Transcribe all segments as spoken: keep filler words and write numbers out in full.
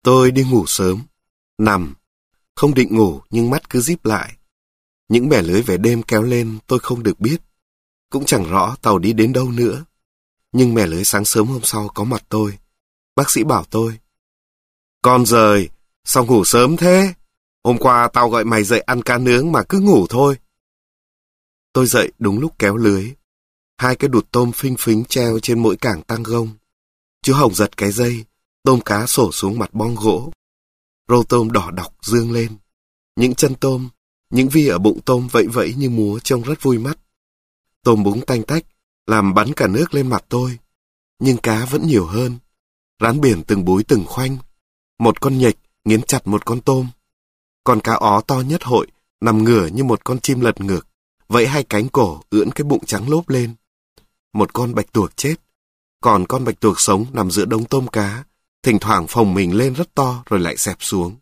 Tôi đi ngủ sớm, nằm, không định ngủ nhưng mắt cứ díp lại. Những bè lưới về đêm kéo lên tôi không được biết, cũng chẳng rõ tàu đi đến đâu nữa. Nhưng mẻ lưới sáng sớm hôm sau có mặt tôi. Bác sĩ bảo tôi: "Con rời, sao ngủ sớm thế? Hôm qua tao gọi mày dậy ăn cá nướng mà cứ ngủ thôi." Tôi dậy đúng lúc kéo lưới. Hai cái đụt tôm phinh phính treo trên mỗi cảng tang gông. Chú Hồng giật cái dây, tôm cá sổ xuống mặt bong gỗ. Râu tôm đỏ đọc dương lên. Những chân tôm, những vi ở bụng tôm vẫy vẫy như múa trông rất vui mắt. Tôm búng tanh tách, làm bắn cả nước lên mặt tôi. Nhưng cá vẫn nhiều hơn. Rán biển từng búi từng khoanh. Một con nhệch nghiến chặt một con tôm. Con cá ó to nhất hội, nằm ngửa như một con chim lật ngược, vẫy hai cánh cổ, ưỡn cái bụng trắng lốp lên. Một con bạch tuộc chết. Còn con bạch tuộc sống nằm giữa đống tôm cá, thỉnh thoảng phồng mình lên rất to rồi lại xẹp xuống.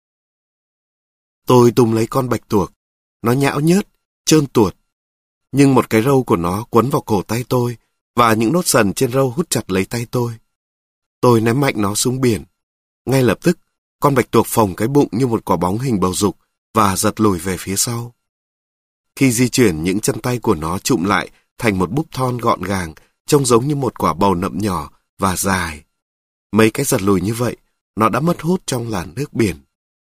Tôi túm lấy con bạch tuộc. Nó nhão nhớt, trơn tuột. Nhưng một cái râu của nó quấn vào cổ tay tôi, và những nốt sần trên râu hút chặt lấy tay tôi. Tôi ném mạnh nó xuống biển. Ngay lập tức, con bạch tuộc phồng cái bụng như một quả bóng hình bầu dục và giật lùi về phía sau. Khi di chuyển, những chân tay của nó chụm lại thành một búp thon gọn gàng, trông giống như một quả bầu nậm nhỏ và dài. Mấy cái giật lùi như vậy, nó đã mất hút trong làn nước biển.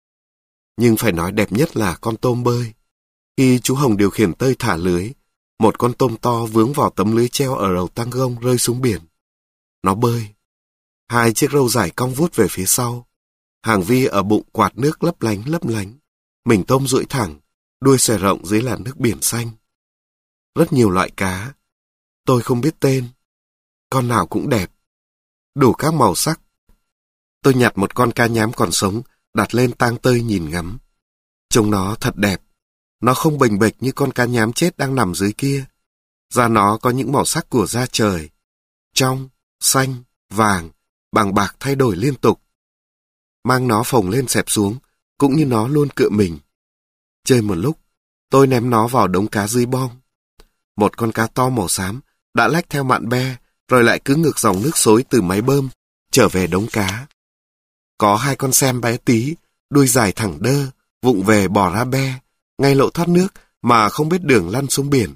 Nhưng phải nói đẹp nhất là con tôm bơi. Khi chú Hồng điều khiển tơi thả lưới, một con tôm to vướng vào tấm lưới treo ở đầu tang gông rơi xuống biển. Nó bơi. Hai chiếc râu dài cong vút về phía sau. Hàng vi ở bụng quạt nước lấp lánh lấp lánh. Mình tôm duỗi thẳng, đuôi xòe rộng dưới làn nước biển xanh. Rất nhiều loại cá. Tôi không biết tên. Con nào cũng đẹp. Đủ các màu sắc. Tôi nhặt một con cá nhám còn sống, đặt lên tang tơi nhìn ngắm. Trông nó thật đẹp. Nó không bềnh bệch như con cá nhám chết đang nằm dưới kia. Da nó có những màu sắc của da trời. Trong, xanh, vàng, bằng bạc thay đổi liên tục. Mang nó phồng lên xẹp xuống, cũng như nó luôn cựa mình. Chơi một lúc, tôi ném nó vào đống cá dưới bong. Một con cá to màu xám đã lách theo mạn be, rồi lại cứ ngược dòng nước xối từ máy bơm, trở về đống cá. Có hai con sem bé tí, đuôi dài thẳng đơ, vụng về bò ra be, ngay lỗ thoát nước mà không biết đường lăn xuống biển.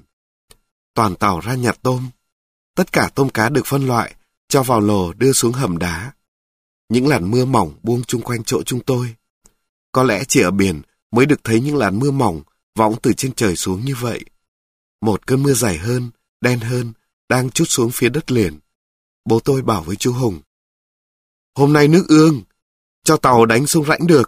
Toàn tàu ra nhặt tôm. Tất cả tôm cá được phân loại, cho vào lồ đưa xuống hầm đá. Những làn mưa mỏng buông chung quanh chỗ chúng tôi. Có lẽ chỉ ở biển mới được thấy những làn mưa mỏng võng từ trên trời xuống như vậy. Một cơn mưa dài hơn, đen hơn, đang trút xuống phía đất liền. Bố tôi bảo với chú Hùng: "Hôm nay nước ương, cho tàu đánh xuống rãnh được."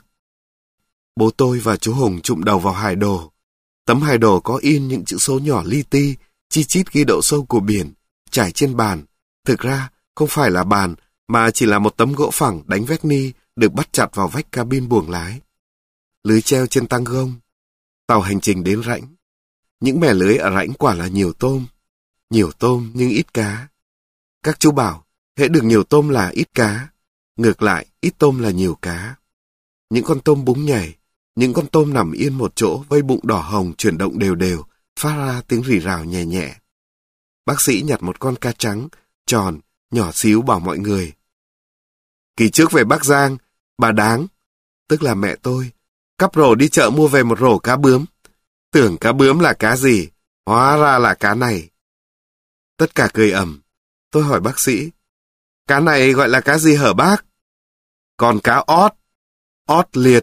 Bố tôi và chú Hùng chụm đầu vào hải đồ. Tấm hải đồ có in những chữ số nhỏ li ti, chi chít ghi độ sâu của biển, trải trên bàn. Thực ra, không phải là bàn, mà chỉ là một tấm gỗ phẳng đánh vét ni được bắt chặt vào vách cabin buồng lái. Lưới treo trên tang gông. Tàu hành trình đến rãnh. Những mẻ lưới ở rãnh quả là nhiều tôm. Nhiều tôm nhưng ít cá. Các chú bảo, hễ được nhiều tôm là ít cá. Ngược lại, ít tôm là nhiều cá. Những con tôm búng nhảy, những con tôm nằm yên một chỗ vây bụng đỏ hồng chuyển động đều đều, phát ra tiếng rì rào nhẹ nhẹ. Bác sĩ nhặt một con cá trắng, tròn, nhỏ xíu bảo mọi người: "Kỳ trước về Bắc Giang, bà Đáng," tức là mẹ tôi, "cắp rổ đi chợ mua về một rổ cá bướm. Tưởng cá bướm là cá gì, hóa ra là cá này." Tất cả cười ầm. Tôi hỏi bác sĩ: "Cá này gọi là cá gì hở bác?" "Còn cá ót, ót liệt."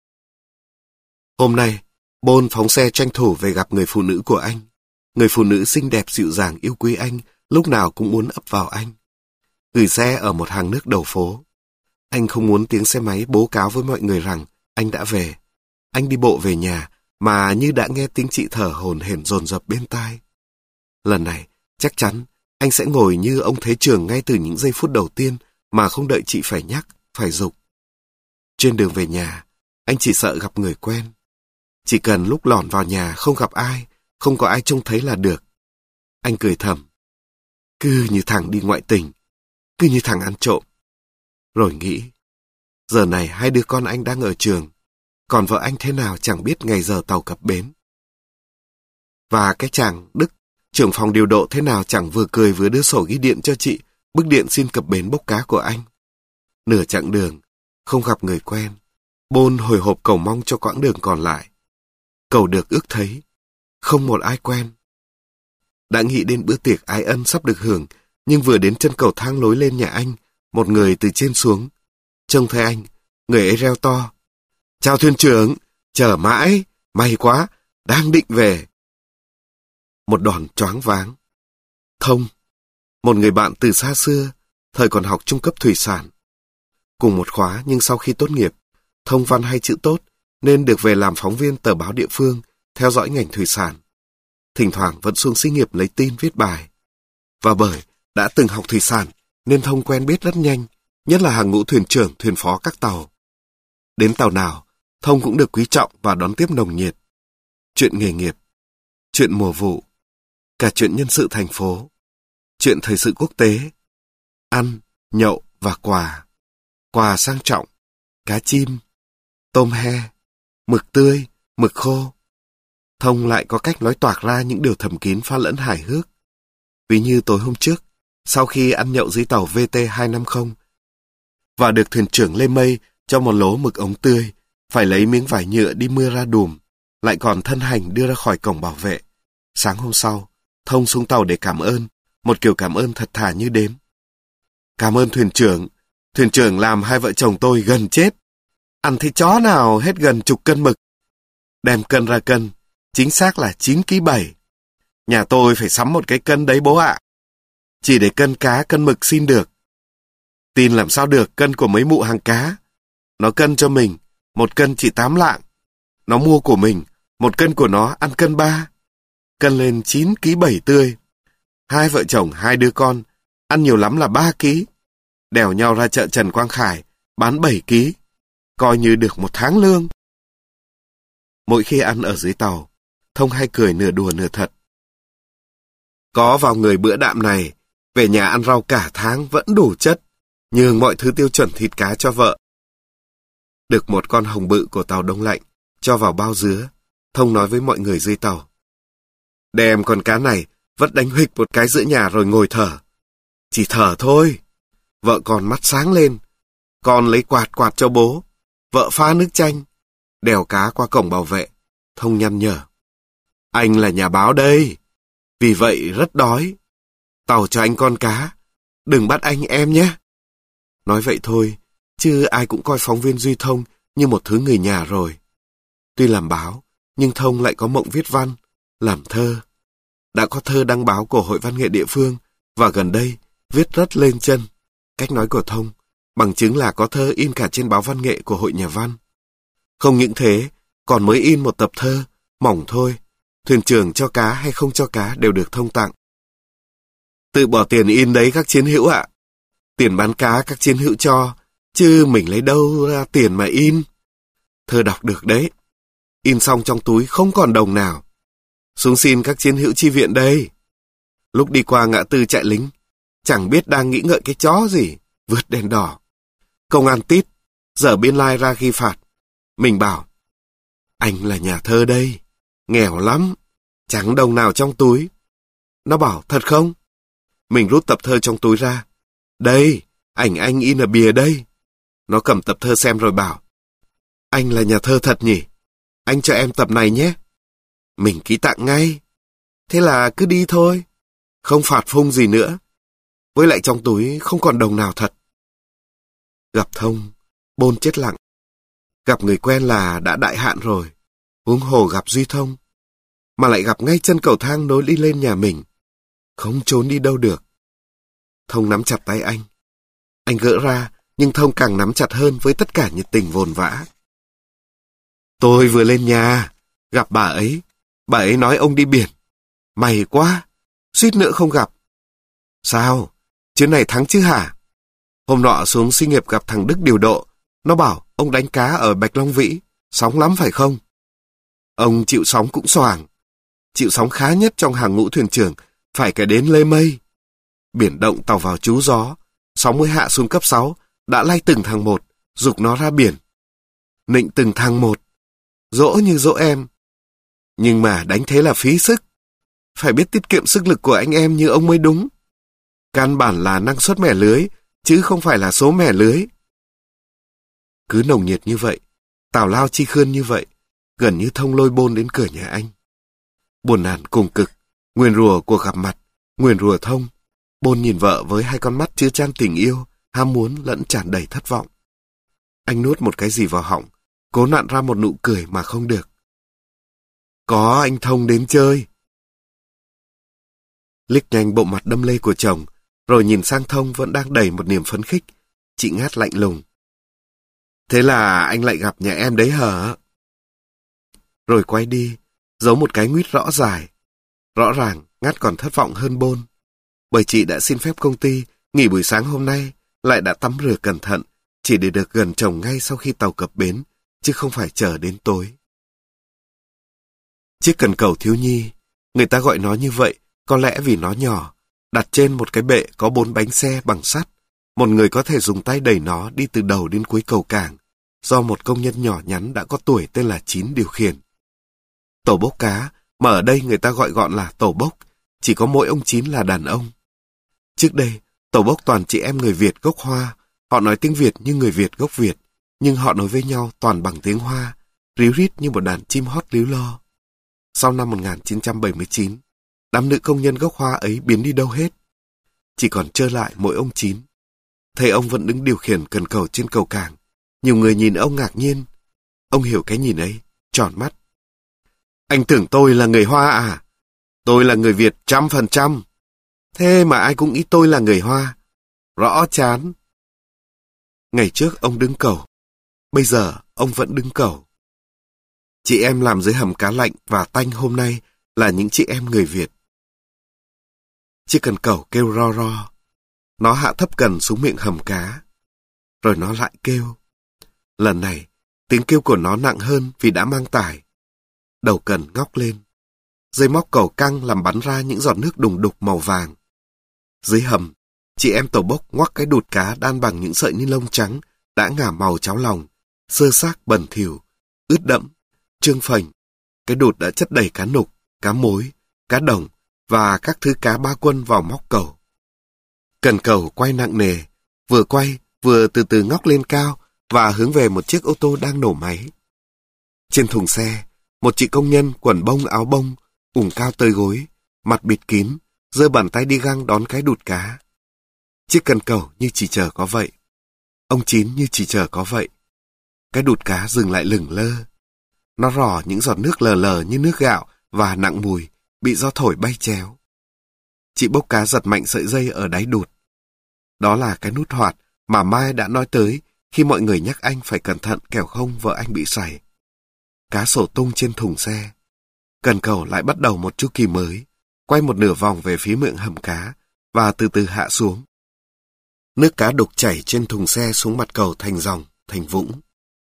Hôm nay, Bôn phóng xe tranh thủ về gặp người phụ nữ của anh. Người phụ nữ xinh đẹp dịu dàng yêu quý anh, lúc nào cũng muốn ấp vào anh. Gửi xe ở một hàng nước đầu phố. Anh không muốn tiếng xe máy bố cáo với mọi người rằng anh đã về. Anh đi bộ về nhà mà như đã nghe tiếng chị thở hổn hển dồn dập bên tai. Lần này, chắc chắn anh sẽ ngồi như ông Thế Trường ngay từ những giây phút đầu tiên mà không đợi chị phải nhắc, phải giục. Trên đường về nhà, anh chỉ sợ gặp người quen. Chỉ cần lúc lòn vào nhà không gặp ai, không có ai trông thấy là được. Anh cười thầm. Cứ như thằng đi ngoại tình, cứ như thằng ăn trộm. Rồi nghĩ, giờ này hai đứa con anh đang ở trường, còn vợ anh thế nào chẳng biết ngày giờ tàu cập bến. Và cái chàng Đức, trưởng phòng điều độ thế nào chẳng vừa cười vừa đưa sổ ghi điện cho chị, bức điện xin cập bến bốc cá của anh. Nửa chặng đường, Không gặp người quen, Bôn hồi hộp cầu mong cho quãng đường còn lại. Cầu được ước thấy, không một ai quen. Đã nghĩ đến bữa tiệc ái ân sắp được hưởng, nhưng vừa đến chân cầu thang lối lên nhà anh, một người từ trên xuống. Trông thấy anh, người ấy reo to. Chào thuyền trưởng, chờ mãi, may quá, đang định về. Một đoàn choáng váng. Thông, một người bạn từ xa xưa, thời còn học trung cấp thủy sản. Cùng một khóa nhưng sau khi tốt nghiệp, Thông văn hay chữ tốt nên được về làm phóng viên tờ báo địa phương, theo dõi ngành thủy sản. Thỉnh thoảng vẫn xuống xí nghiệp lấy tin viết bài. Và bởi đã từng học thủy sản nên Thông quen biết rất nhanh, nhất là hàng ngũ thuyền trưởng, thuyền phó các tàu. Đến tàu nào, Thông cũng được quý trọng và đón tiếp nồng nhiệt. Chuyện nghề nghiệp, chuyện mùa vụ, cả chuyện nhân sự thành phố, chuyện thời sự quốc tế, ăn, nhậu và quà. Quà sang trọng, cá chim, tôm he, mực tươi, mực khô. Thông lại có cách nói toạc ra những điều thầm kín pha lẫn hài hước. Ví như tối hôm trước, sau khi ăn nhậu dưới tàu V T hai năm không, và được thuyền trưởng Lê Mây cho một lố mực ống tươi, phải lấy miếng vải nhựa đi mưa ra đùm, lại còn thân hành đưa ra khỏi cổng bảo vệ. Sáng hôm sau, Thông xuống tàu để cảm ơn, một kiểu cảm ơn thật thà như đếm. Cảm ơn thuyền trưởng, thuyền trưởng làm hai vợ chồng tôi gần chết. Ăn thấy chó nào hết gần chục cân mực. Đem cân ra cân, chính xác là chín ký bảy. Nhà tôi phải sắm một cái cân đấy bố ạ. Chỉ để cân cá cân mực xin được. Tin làm sao được cân của mấy mụ hàng cá. Nó cân cho mình, một cân chỉ tám lạng. Nó mua của mình, một cân của nó ăn cân ba. Cân lên chín ký bảy tươi. Hai vợ chồng hai đứa con, ăn nhiều lắm là ba ký. Đèo nhau ra chợ Trần Quang Khải, bán bảy ký. Coi như được một tháng lương. Mỗi khi ăn ở dưới tàu, Thông hay cười nửa đùa nửa thật. Có vào người bữa đạm này, về nhà ăn rau cả tháng vẫn đủ chất, nhường mọi thứ tiêu chuẩn thịt cá cho vợ. Được một con hồng bự của tàu đông lạnh, cho vào bao dứa, Thông nói với mọi người dưới tàu. Đem con cá này, vất đánh huỵch một cái giữa nhà rồi ngồi thở. Chỉ thở thôi. Vợ còn mắt sáng lên. Con lấy quạt quạt cho bố. Vợ pha nước chanh. Đèo cá qua cổng bảo vệ. Thông nhăn nhở. Anh là nhà báo đây. Vì vậy rất đói. Tàu cho anh con cá. Đừng bắt anh em nhé. Nói vậy thôi, chứ ai cũng coi phóng viên Duy Thông như một thứ người nhà rồi. Tuy làm báo, nhưng Thông lại có mộng viết văn, làm thơ. Đã có thơ đăng báo của Hội Văn nghệ địa phương, và gần đây, viết rất lên chân. Cách nói của Thông, bằng chứng là có thơ in cả trên báo văn nghệ của Hội Nhà văn. Không những thế, còn mới in một tập thơ, mỏng thôi, thuyền trưởng cho cá hay không cho cá đều được Thông tặng. Tự bỏ tiền in đấy các chiến hữu ạ. Tiền bán cá các chiến hữu cho, chứ mình lấy đâu ra tiền mà in. Thơ đọc được đấy. In xong trong túi không còn đồng nào. Xuống xin các chiến hữu chi viện đây. Lúc đi qua ngã tư trại lính, chẳng biết đang nghĩ ngợi cái chó gì, vượt đèn đỏ. Công an tít, dở biên lai ra ghi phạt. Mình bảo, anh là nhà thơ đây, nghèo lắm, chẳng đồng nào trong túi. Nó bảo, thật không? Mình rút tập thơ trong túi ra. Đây, ảnh anh in ở bìa đây. Nó cầm tập thơ xem rồi bảo, anh là nhà thơ thật nhỉ? Anh cho em tập này nhé. Mình ký tặng ngay. Thế là cứ đi thôi. Không phạt phung gì nữa. Với lại trong túi không còn đồng nào thật. Gặp Thông, Bôn chết lặng. Gặp người quen là đã đại hạn rồi. Huống hồ gặp Duy Thông. Mà lại gặp ngay chân cầu thang nối đi lên nhà mình. Không trốn đi đâu được. Thông nắm chặt tay anh. Anh gỡ ra, nhưng Thông càng nắm chặt hơn với tất cả nhiệt tình vồn vã. Tôi vừa lên nhà, gặp bà ấy. Bà ấy nói ông đi biển. May quá, suýt nữa không gặp. Sao? Chuyến này thắng chứ hả? Hôm nọ xuống xí nghiệp gặp thằng Đức điều độ. Nó bảo ông đánh cá ở Bạch Long Vĩ. Sóng lắm phải không? Ông chịu sóng cũng xoàng. Chịu sóng khá nhất trong hàng ngũ thuyền trưởng phải kể đến Lê Mây. Biển động tàu vào trú gió. Sóng mới hạ xuống cấp sáu. Đã lay từng thằng một, giục nó ra biển. Nịnh từng thằng một. Dỗ như dỗ em. Nhưng mà đánh thế là phí sức. Phải biết tiết kiệm sức lực của anh em như ông mới đúng. Căn bản là năng suất mẻ lưới, chứ không phải là số mẻ lưới. Cứ nồng nhiệt như vậy, tào lao chi khươn như vậy, gần như thông lôi bôn đến cửa nhà anh. Buồn nản cùng cực, nguyền rủa cuộc gặp mặt, nguyền rủa thông. Bôn nhìn vợ với hai con mắt chứa chan tình yêu, ham muốn lẫn tràn đầy thất vọng. Anh nuốt một cái gì vào họng, cố nặn ra một nụ cười mà không được. Có anh Thông đến chơi. Liếc nhanh bộ mặt đâm lê của chồng, rồi nhìn sang Thông vẫn đang đầy một niềm phấn khích. Chị Ngát lạnh lùng. Thế là anh lại gặp nhà em đấy hả? Rồi quay đi, giấu một cái nguyết rõ dài. Rõ ràng Ngát còn thất vọng hơn Bôn. Bởi chị đã xin phép công ty nghỉ buổi sáng hôm nay, lại đã tắm rửa cẩn thận, chỉ để được gần chồng ngay sau khi tàu cập bến, chứ không phải chờ đến tối. Chiếc cần cầu thiếu nhi, người ta gọi nó như vậy, có lẽ vì nó nhỏ, đặt trên một cái bệ có bốn bánh xe bằng sắt. Một người có thể dùng tay đẩy nó đi từ đầu đến cuối cầu cảng, do một công nhân nhỏ nhắn đã có tuổi tên là Chín điều khiển. Tổ bốc cá, mà ở đây người ta gọi gọn là tổ bốc, chỉ có mỗi ông Chín là đàn ông. Trước đây, tổ bốc toàn chị em người Việt gốc Hoa, họ nói tiếng Việt như người Việt gốc Việt, nhưng họ nói với nhau toàn bằng tiếng Hoa, ríu rít như một đàn chim hót líu lo. Sau năm một nghìn chín trăm bảy mươi chín, đám nữ công nhân gốc Hoa ấy biến đi đâu hết. Chỉ còn trơ lại mỗi ông Chín. Thấy ông vẫn đứng điều khiển cần cầu trên cầu cảng. Nhiều người nhìn ông ngạc nhiên. Ông hiểu cái nhìn ấy, tròn mắt. Anh tưởng tôi là người Hoa à? Tôi là người Việt trăm phần trăm. Thế mà ai cũng nghĩ tôi là người Hoa. Rõ chán. Ngày trước ông đứng cầu. Bây giờ ông vẫn đứng cầu. Chị em làm dưới hầm cá lạnh và tanh hôm nay là những chị em người Việt. Chiếc cần cầu kêu ro ro. Nó hạ thấp cần xuống miệng hầm cá. Rồi nó lại kêu. Lần này, tiếng kêu của nó nặng hơn vì đã mang tải. Đầu cần ngóc lên. Dây móc cầu căng làm bắn ra những giọt nước đùng đục màu vàng. Dưới hầm, chị em tổ bốc ngoắc cái đụt cá đan bằng những sợi ni lông trắng đã ngả màu cháo lòng, sơ xác bẩn thỉu, ướt đẫm, trương phành. Cái đụt đã chất đầy cá nục, cá mối, cá đồng và các thứ cá ba quân vào móc cầu. Cần cầu quay nặng nề, vừa quay vừa từ từ ngóc lên cao và hướng về một chiếc ô tô đang nổ máy. Trên thùng xe, một chị công nhân quần bông áo bông, ủng cao tới gối, mặt bịt kín, giơ bàn tay đi găng đón cái đụt cá. Chiếc cần cầu như chỉ chờ có vậy. Ông Chín như chỉ chờ có vậy. Cái đụt cá dừng lại lửng lơ. Nó rò những giọt nước lờ lờ như nước gạo và nặng mùi, bị gió thổi bay chéo. Chị bốc cá giật mạnh sợi dây ở đáy đụt. Đó là cái nút hoạt mà Mai đã nói tới khi mọi người nhắc anh phải cẩn thận kẻo không vợ anh bị sảy. Cá sổ tung trên thùng xe. Cần cầu lại bắt đầu một chu kỳ mới, quay một nửa vòng về phía miệng hầm cá và từ từ hạ xuống. Nước cá đục chảy trên thùng xe xuống mặt cầu thành dòng, thành vũng.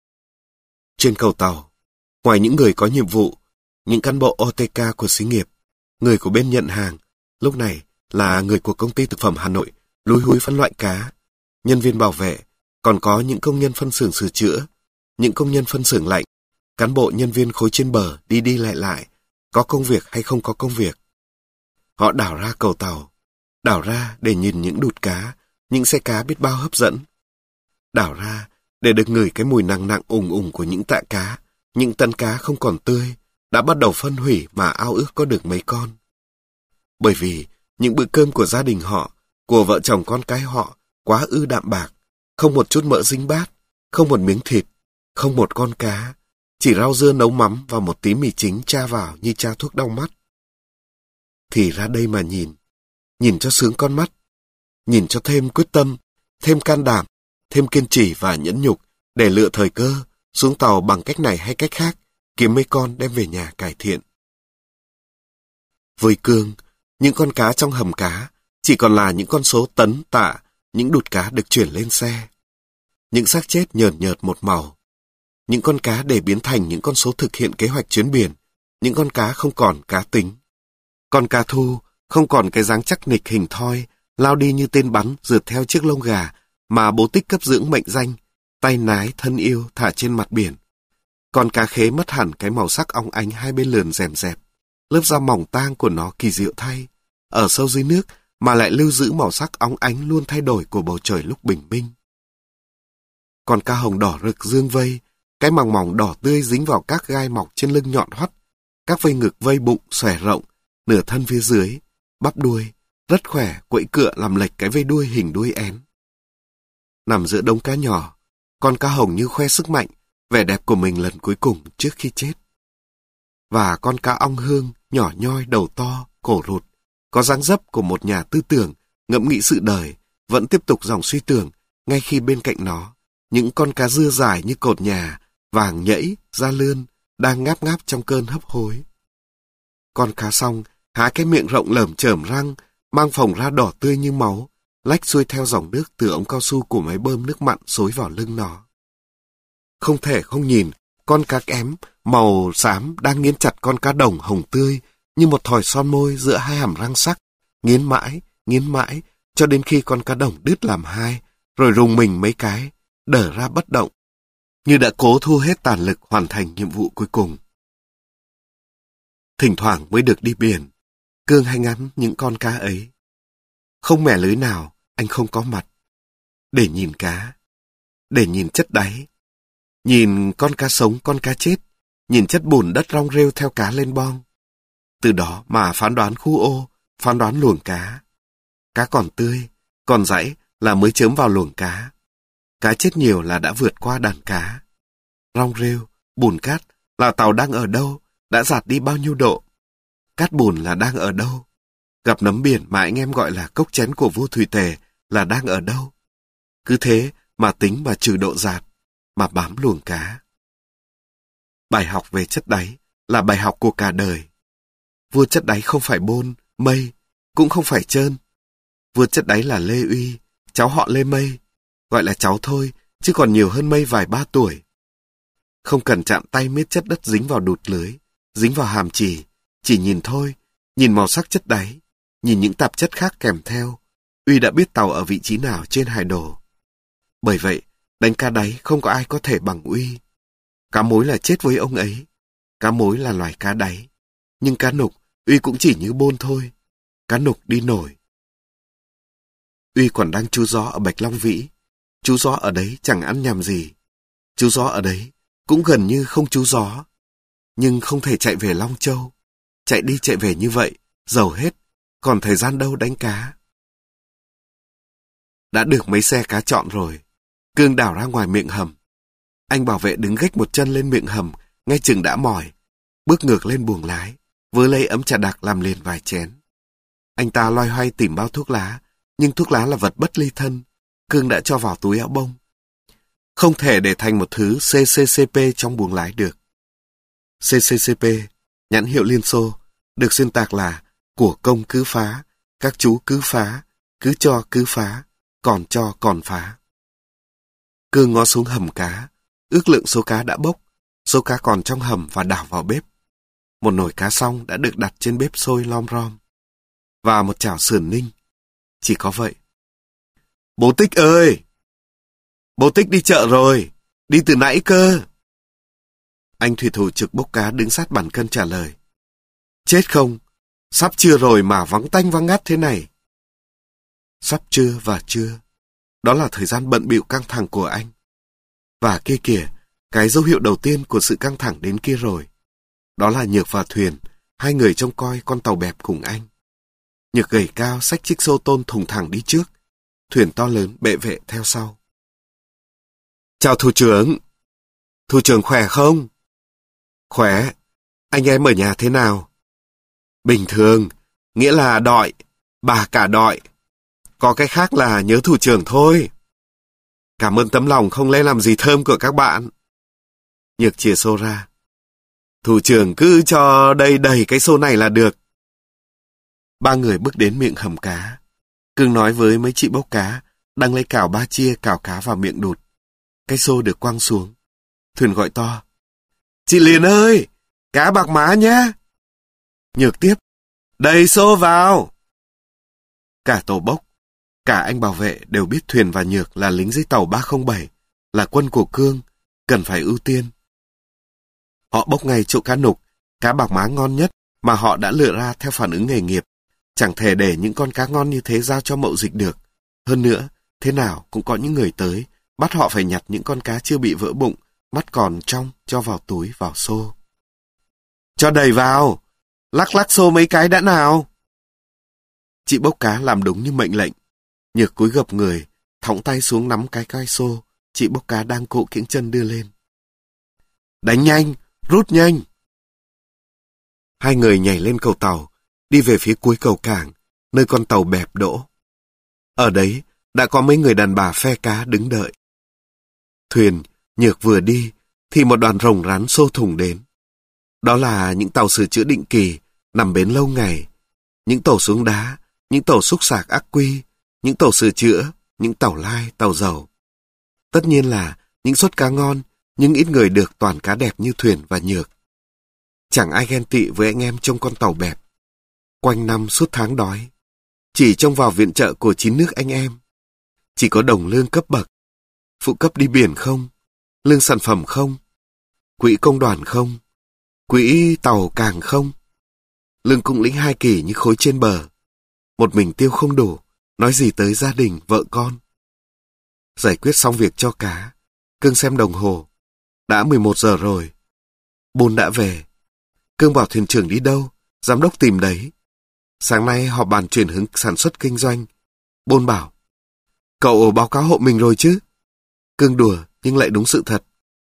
Trên cầu tàu, ngoài những người có nhiệm vụ, những cán bộ ô tê ca của xí nghiệp, người của bên nhận hàng, lúc này là người của công ty thực phẩm Hà Nội, lúi húi phân loại cá, nhân viên bảo vệ, còn có những công nhân phân xưởng sửa chữa, những công nhân phân xưởng lạnh, cán bộ nhân viên khối trên bờ đi đi lại lại, có công việc hay không có công việc. Họ đảo ra cầu tàu, đảo ra để nhìn những đụt cá, những xe cá biết bao hấp dẫn. Đảo ra để được ngửi cái mùi nặng nặng ùng ùng của những tạ cá, những tấn cá không còn tươi, đã bắt đầu phân hủy mà ao ước có được mấy con. Bởi vì những bữa cơm của gia đình họ, của vợ chồng con cái họ, quá ư đạm bạc, không một chút mỡ dính bát, không một miếng thịt, không một con cá, chỉ rau dưa nấu mắm và một tí mì chính tra vào như tra thuốc đau mắt. Thì ra đây mà nhìn, nhìn cho sướng con mắt, nhìn cho thêm quyết tâm, thêm can đảm, thêm kiên trì và nhẫn nhục để lựa thời cơ, xuống tàu bằng cách này hay cách khác, kiếm mấy con đem về nhà cải thiện. Với Cương, những con cá trong hầm cá chỉ còn là những con số tấn, tạ, những đụt cá được chuyển lên xe. Những xác chết nhợt nhợt một màu. Những con cá để biến thành những con số thực hiện kế hoạch chuyến biển, những con cá không còn cá tính. Con cá thu không còn cái dáng chắc nịch hình thoi, lao đi như tên bắn rượt theo chiếc lông gà mà bố Tích cấp dưỡng mệnh danh, tay nái thân yêu thả trên mặt biển. Con cá khế mất hẳn cái màu sắc óng ánh hai bên lườn rèm rẹp, lớp da mỏng tang của nó kỳ diệu thay, ở sâu dưới nước mà lại lưu giữ màu sắc óng ánh luôn thay đổi của bầu trời lúc bình minh. Con cá hồng đỏ rực dương vây, cái màng mỏng đỏ tươi dính vào các gai mọc trên lưng nhọn hoắt, các vây ngực vây bụng xòe rộng, nửa thân phía dưới, bắp đuôi, rất khỏe, quẫy cựa làm lệch cái vây đuôi hình đuôi én. Nằm giữa đống cá nhỏ, con cá hồng như khoe sức mạnh, vẻ đẹp của mình lần cuối cùng trước khi chết. Và con cá ong hương, nhỏ nhoi, đầu to, cổ rụt, có dáng dấp của một nhà tư tưởng, ngẫm nghĩ sự đời, vẫn tiếp tục dòng suy tưởng, ngay khi bên cạnh nó, những con cá dưa dài như cột nhà, vàng nhẫy, da lươn, đang ngáp ngáp trong cơn hấp hối. Con cá song há cái miệng rộng lởm chởm răng, mang phồng ra đỏ tươi như máu, lách xuôi theo dòng nước từ ống cao su của máy bơm nước mặn xối vào lưng nó. Không thể không nhìn, con cá kém, màu xám đang nghiến chặt con cá đồng hồng tươi như một thỏi son môi giữa hai hàm răng sắc, nghiến mãi, nghiến mãi, cho đến khi con cá đồng đứt làm hai, rồi rùng mình mấy cái, đờ ra bất động, như đã cố thu hết tàn lực hoàn thành nhiệm vụ cuối cùng. Thỉnh thoảng mới được đi biển, Cương hay ngắm những con cá ấy. Không mẻ lưới nào, anh không có mặt. Để nhìn cá, để nhìn chất đáy, nhìn con cá sống, con cá chết, nhìn chất bùn đất rong rêu theo cá lên bong. Từ đó mà phán đoán khu ô, phán đoán luồng cá. Cá còn tươi, còn dãy là mới chớm vào luồng cá. Cá chết nhiều là đã vượt qua đàn cá. Rong rêu, bùn cát là tàu đang ở đâu, đã dạt đi bao nhiêu độ. Cát bùn là đang ở đâu. Gặp nấm biển mà anh em gọi là cốc chén của vua Thủy Tề là đang ở đâu. Cứ thế mà tính mà trừ độ dạt, mà bám luồng cá. Bài học về chất đáy là bài học của cả đời. Vua chất đáy không phải Bôn, Mây, cũng không phải Trơn. Vua chất đáy là Lê Uy, cháu họ Lê Mây, gọi là cháu thôi, chứ còn nhiều hơn Mây vài ba tuổi. Không cần chạm tay miết chất đất dính vào đụt lưới, dính vào hàm chỉ, chỉ nhìn thôi, nhìn màu sắc chất đáy, nhìn những tạp chất khác kèm theo, Uy đã biết tàu ở vị trí nào trên hải đồ. Bởi vậy, đánh cá đáy không có ai có thể bằng Uy. Cá mối là chết với ông ấy. Cá mối là loài cá đáy. Nhưng cá nục, Uy cũng chỉ như Bôn thôi. Cá nục đi nổi. Uy còn đang chú gió ở Bạch Long Vĩ. Chú gió ở đấy chẳng ăn nhầm gì. Chú gió ở đấy cũng gần như không chú gió. Nhưng không thể chạy về Long Châu. Chạy đi chạy về như vậy, dầu hết, còn thời gian đâu đánh cá. Đã được mấy xe cá chọn rồi. Cương đảo ra ngoài miệng hầm. Anh bảo vệ đứng gách một chân lên miệng hầm, ngay chừng đã mỏi. Bước ngược lên buồng lái, vớ lấy ấm trà đặc làm liền vài chén. Anh ta loay hoay tìm bao thuốc lá, nhưng thuốc lá là vật bất ly thân. Cương đã cho vào túi áo bông. Không thể để thành một thứ xê xê xê pê trong buồng lái được. xê xê xê pê, nhãn hiệu Liên Xô, được xuyên tạc là của công cứ phá, các chú cứ phá, cứ cho cứ phá, còn cho còn phá. Cương ngó xuống hầm cá, ước lượng số cá đã bốc, số cá còn trong hầm và đảo vào bếp. Một nồi cá song đã được đặt trên bếp sôi lom rom. Và một chảo sườn ninh. Chỉ có vậy. Bố Tích ơi! Bố Tích đi chợ rồi, đi từ nãy cơ. Anh thủy thủ trực bốc cá đứng sát bàn cân trả lời. Chết không? Sắp trưa rồi mà vắng tanh vắng ngắt thế này. Sắp trưa và trưa. Đó là thời gian bận bịu căng thẳng của anh. Và kia kìa, cái dấu hiệu đầu tiên của sự căng thẳng đến kia rồi. Đó là Nhược và Thuyền, hai người trông coi con tàu bẹp cùng anh. Nhược gầy cao xách chiếc xô tôn thùng thẳng đi trước. Thuyền to lớn bệ vệ theo sau. Chào thủ trưởng. Thủ trưởng khỏe không? Khỏe. Anh em ở nhà thế nào? Bình thường, nghĩa là đọi, bà cả đọi. Có cái khác là nhớ thủ trưởng thôi. Cảm ơn tấm lòng không lấy làm gì thơm của các bạn. Nhược chìa xô ra. Thủ trưởng cứ cho đây đầy cái xô này là được. Ba người bước đến miệng hầm cá. Cương nói với mấy chị bốc cá, đang lấy cào ba chia cào cá vào miệng đụt. Cái xô được quăng xuống. Thuyền gọi to. Chị Liền ơi, cá bạc má nhá. Nhược tiếp. Đầy xô vào. Cả tổ bốc, cả anh bảo vệ đều biết Thuyền và Nhược là lính dưới tàu ba không bảy, là quân của Cương, cần phải ưu tiên. Họ bốc ngay chỗ cá nục, cá bạc má ngon nhất mà họ đã lựa ra theo phản ứng nghề nghiệp. Chẳng thể để những con cá ngon như thế giao cho mậu dịch được. Hơn nữa, thế nào cũng có những người tới bắt họ phải nhặt những con cá chưa bị vỡ bụng, mắt còn trong, cho vào túi, vào xô. Cho đầy vào, lắc lắc xô mấy cái đã nào. Chị bốc cá làm đúng như mệnh lệnh. Nhược cúi gập người, thõng tay xuống nắm cái quai xô, chị bốc cá đang cộ kiễng chân đưa lên. Đánh nhanh, rút nhanh. Hai người nhảy lên cầu tàu, đi về phía cuối cầu cảng, nơi con tàu bẹp đỗ. Ở đấy, đã có mấy người đàn bà phe cá đứng đợi. Thuyền, Nhược vừa đi, thì một đoàn rồng rắn xô thùng đến. Đó là những tàu sửa chữa định kỳ, nằm bến lâu ngày. Những tàu xuống đá, những tàu xúc xạc ắc quy, những tàu sửa chữa, những tàu lai, tàu dầu. Tất nhiên là những suất cá ngon, nhưng ít người được toàn cá đẹp như Thuyền và Nhược. Chẳng ai ghen tị với anh em trông con tàu bẹp. Quanh năm suốt tháng đói. Chỉ trông vào viện trợ của chín nước anh em. Chỉ có đồng lương cấp bậc. Phụ cấp đi biển không? Lương sản phẩm không? Quỹ công đoàn không? Quỹ tàu càng không? Lương cung lĩnh hai kỳ như khối trên bờ. Một mình tiêu không đủ, nói gì tới gia đình, vợ con. Giải quyết xong việc cho cá, Cương xem đồng hồ. Đã mười một giờ rồi. Bôn đã về. Cương bảo thuyền trưởng đi đâu, giám đốc tìm đấy. Sáng nay họp bàn chuyển hướng sản xuất kinh doanh. Bôn bảo, cậu báo cáo hộ mình rồi chứ? Cương đùa nhưng lại đúng sự thật.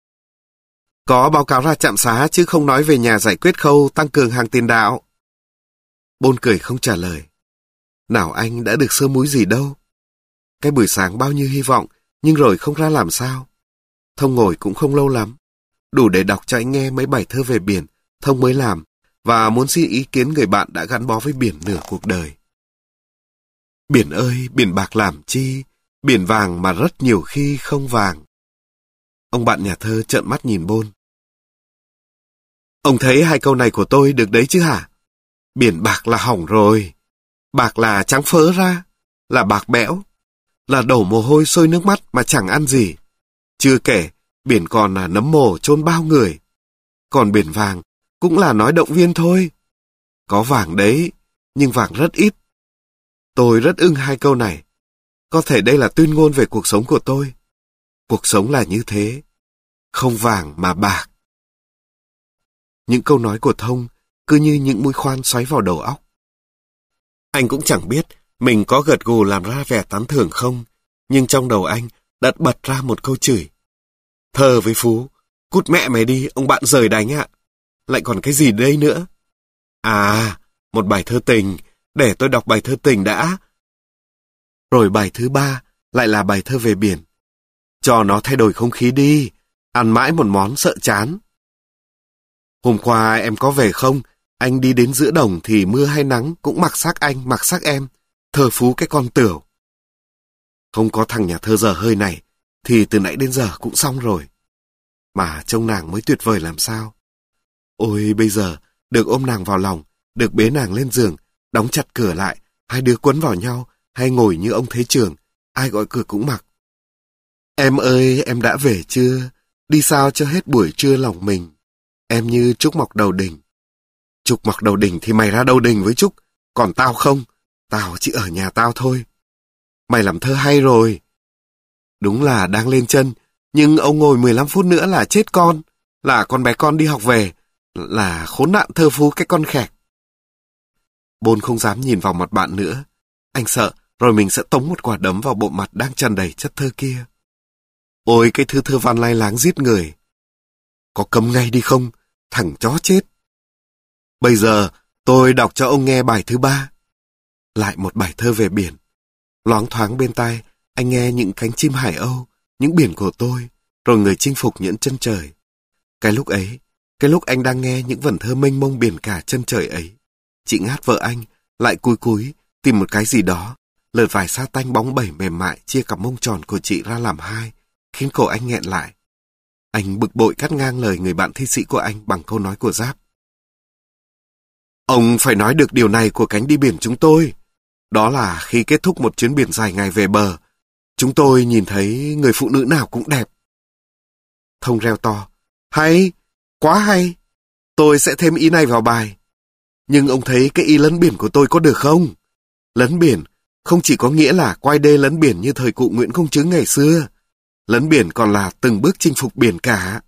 Có báo cáo ra trạm xá chứ không nói về nhà giải quyết khâu tăng cường hàng tiền đạo. Bôn cười không trả lời. Nào anh đã được sơ múi gì đâu. Cái buổi sáng bao nhiêu hy vọng, nhưng rồi không ra làm sao. Thông ngồi cũng không lâu lắm. Đủ để đọc cho anh nghe mấy bài thơ về biển, Thông mới làm, và muốn xin ý kiến người bạn đã gắn bó với biển nửa cuộc đời. Biển ơi, biển bạc làm chi, biển vàng mà rất nhiều khi không vàng. Ông bạn nhà thơ trợn mắt nhìn Bôn. Ông thấy hai câu này của tôi được đấy chứ hả? Biển bạc là hỏng rồi. Bạc là trắng phớ ra, là bạc bẽo, là đổ mồ hôi sôi nước mắt mà chẳng ăn gì. Chưa kể, biển còn là nấm mồ chôn bao người. Còn biển vàng cũng là nói động viên thôi. Có vàng đấy, nhưng vàng rất ít. Tôi rất ưng hai câu này. Có thể đây là tuyên ngôn về cuộc sống của tôi. Cuộc sống là như thế. Không vàng mà bạc. Những câu nói của Thông cứ như những mũi khoan xoáy vào đầu óc. Anh cũng chẳng biết mình có gật gù làm ra vẻ tán thưởng không, nhưng trong đầu anh đã bật ra một câu chửi. Thơ với Phú, cút mẹ mày đi, ông bạn rời đánh ạ. Lại còn cái gì đây nữa? À, một bài thơ tình, để tôi đọc bài thơ tình đã. Rồi bài thứ ba lại là bài thơ về biển. Cho nó thay đổi không khí đi, ăn mãi một món sợ chán. Hôm qua em có về không? Anh đi đến giữa đồng thì mưa hay nắng cũng mặc xác anh, mặc xác em. Thơ Phú cái con tửu. Không có thằng nhà thơ dở hơi này, thì từ nãy đến giờ cũng xong rồi. Mà trông nàng mới tuyệt vời làm sao. Ôi bây giờ, được ôm nàng vào lòng, được bế nàng lên giường, đóng chặt cửa lại, hai đứa quấn vào nhau, hay ngồi như ông Thế Trường, ai gọi cửa cũng mặc. Em ơi, em đã về chưa? Đi sao cho hết buổi trưa lòng mình? Em như Trúc mọc đầu đình. Trúc mọc đầu đình thì mày ra đầu đình với Trúc, còn tao không, tao chỉ ở nhà tao thôi. Mày làm thơ hay rồi. Đúng là đang lên chân, nhưng ông ngồi mười lăm phút nữa là chết con, là con bé con đi học về, là khốn nạn thơ Phú cái con khẹt. Bôn không dám nhìn vào mặt bạn nữa. Anh sợ rồi mình sẽ tống một quả đấm vào bộ mặt đang tràn đầy chất thơ kia. Ôi cái thư thơ văn lai láng giết người. Có cấm ngay đi không, thằng chó chết. Bây giờ tôi đọc cho ông nghe bài thứ ba. Lại một bài thơ về biển. Loáng thoáng bên tai, anh nghe những cánh chim hải âu, những biển của tôi, rồi người chinh phục những chân trời. Cái lúc ấy, cái lúc anh đang nghe những vần thơ mênh mông biển cả chân trời ấy, chị Ngát vợ anh lại cúi cúi tìm một cái gì đó, lượt vải sa tanh bóng bẩy mềm mại chia cặp mông tròn của chị ra làm hai, khiến cổ anh nghẹn lại. Anh bực bội cắt ngang lời người bạn thi sĩ của anh bằng câu nói của Giáp. Ông phải nói được điều này của cánh đi biển chúng tôi. Đó là khi kết thúc một chuyến biển dài ngày về bờ, chúng tôi nhìn thấy người phụ nữ nào cũng đẹp. Thông reo to. Hay, quá hay. Tôi sẽ thêm ý này vào bài. Nhưng ông thấy cái ý lấn biển của tôi có được không? Lấn biển không chỉ có nghĩa là quay đê lấn biển như thời cụ Nguyễn Công Trứ ngày xưa. lấn biển còn là từng bước chinh phục biển cả.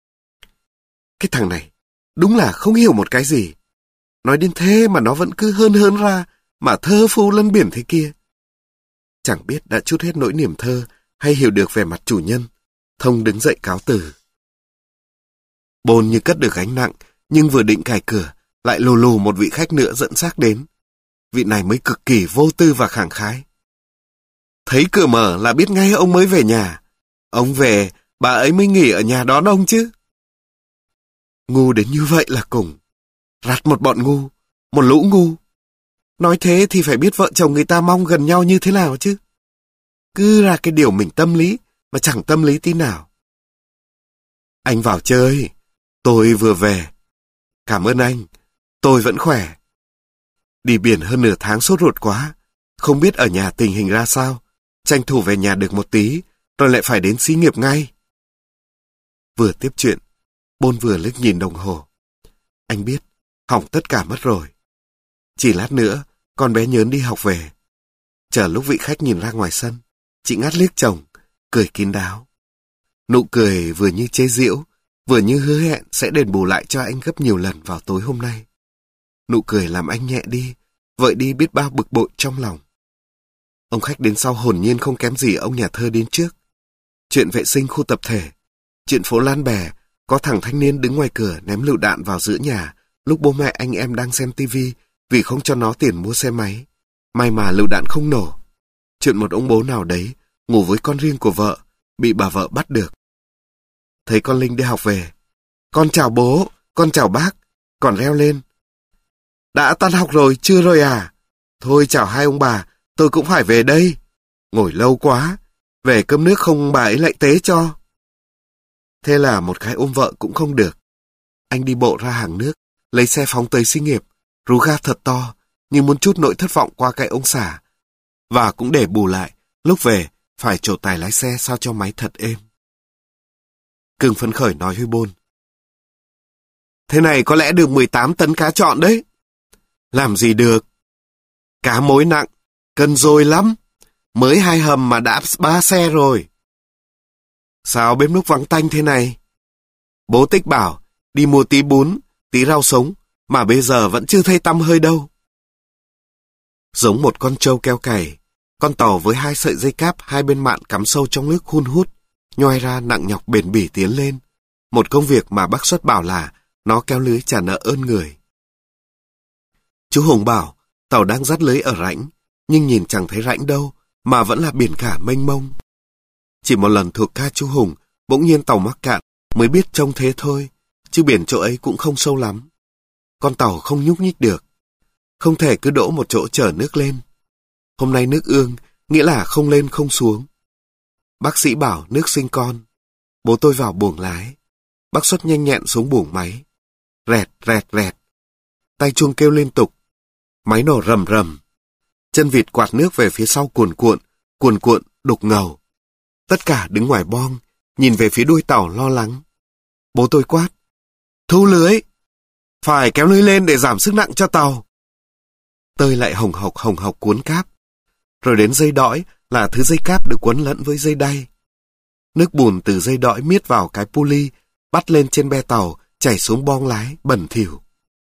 Cái thằng này, đúng là không hiểu một cái gì. Nói đến thế mà nó vẫn cứ hơn hơn ra, mà thơ phu lấn biển thế kia. Chẳng biết đã trút hết nỗi niềm thơ hay hiểu được về mặt chủ nhân. Thông đứng dậy cáo từ. Bồn như cất được gánh nặng, nhưng vừa định cài cửa, lại lù lù một vị khách nữa dẫn xác đến. Vị này mới cực kỳ vô tư và khẳng khái. Thấy cửa mở là biết ngay ông mới về nhà. Ông về, bà ấy mới nghỉ ở nhà đón ông chứ. Ngu đến như vậy là cùng. Rặt một bọn ngu, một lũ ngu. Nói thế thì phải biết vợ chồng người ta mong gần nhau như thế nào chứ. Cứ ra cái điều mình tâm lý, mà chẳng tâm lý tí nào. Anh vào chơi, tôi vừa về. Cảm ơn anh, tôi vẫn khỏe. Đi biển hơn nửa tháng sốt ruột quá, không biết ở nhà tình hình ra sao. Tranh thủ về nhà được một tí, rồi lại phải đến xí nghiệp ngay. Vừa tiếp chuyện, Bôn vừa liếc nhìn đồng hồ. Anh biết, hỏng tất cả mất rồi. Chỉ lát nữa, con bé Nhớn đi học về. Chờ lúc vị khách nhìn ra ngoài sân, chị ngắt liếc chồng, cười kín đáo. Nụ cười vừa như chế giễu, vừa như hứa hẹn sẽ đền bù lại cho anh gấp nhiều lần vào tối hôm nay. Nụ cười làm anh nhẹ đi, vợi đi biết bao bực bội trong lòng. Ông khách đến sau hồn nhiên không kém gì ông nhà thơ đến trước. Chuyện vệ sinh khu tập thể, chuyện phố Lan Bè, có thằng thanh niên đứng ngoài cửa ném lựu đạn vào giữa nhà lúc bố mẹ anh em đang xem tivi vì không cho nó tiền mua xe máy. May mà lựu đạn không nổ. Chuyện một ông bố nào đấy ngủ với con riêng của vợ, bị bà vợ bắt được. Thấy con Linh đi học về. Con chào bố, con chào bác, còn reo lên. Đã tan học rồi, chưa rồi à? Thôi chào hai ông bà, tôi cũng phải về đây. Ngồi lâu quá, về cơm nước không bà ấy lại tế cho. Thế là một cái ôm vợ cũng không được. Anh đi bộ ra hàng nước, lấy xe phóng tới xí nghiệp, rú ga thật to, nhưng muốn chút nỗi thất vọng qua cái ông xả. Và cũng để bù lại, lúc về, phải trổ tài lái xe sao cho máy thật êm. Cường phấn khởi nói với Bôn. Thế này có lẽ được mười tám tấn cá trọn đấy. Làm gì được. Cá mối nặng, cân dồi lắm. Mới hai hầm mà đã ba xe rồi. Sao bếp núc vắng tanh thế này? Bố Tích bảo, đi mua tí bún, tí rau sống, mà bây giờ vẫn chưa thấy tăm hơi đâu. Giống một con trâu keo cày, con tàu với hai sợi dây cáp hai bên mạn cắm sâu trong nước hun hút, nhoai ra nặng nhọc bền bỉ tiến lên. Một công việc mà bác Xuất bảo là nó kéo lưới trả nợ ơn người. Chú Hùng bảo, tàu đang dắt lưới ở rãnh, nhưng nhìn chẳng thấy rãnh đâu, mà vẫn là biển cả mênh mông. Chỉ một lần thuộc ca chú Hùng, bỗng nhiên tàu mắc cạn, mới biết trông thế thôi, chứ biển chỗ ấy cũng không sâu lắm. Con tàu không nhúc nhích được, không thể cứ đỗ một chỗ chở nước lên. Hôm nay nước ương, nghĩa là không lên không xuống. Bác sĩ bảo nước sinh con. Bố tôi vào buồng lái. Bác Xuất nhanh nhẹn xuống buồng máy. Rẹt, rẹt, rẹt. Tay chuông kêu liên tục. Máy nổ rầm rầm. Chân vịt quạt nước về phía sau cuồn cuộn, cuồn cuộn, đục ngầu. Tất cả đứng ngoài boong, nhìn về phía đuôi tàu lo lắng. Bố tôi quát. Thu lưới. Phải kéo lưới lên để giảm sức nặng cho tàu. Tơi lại hồng hộc hồng hộc cuốn cáp. Rồi đến dây đõi là thứ dây cáp được quấn lẫn với dây đay. Nước bùn từ dây đõi miết vào cái pulley, bắt lên trên be tàu, chảy xuống boong lái, bẩn thỉu.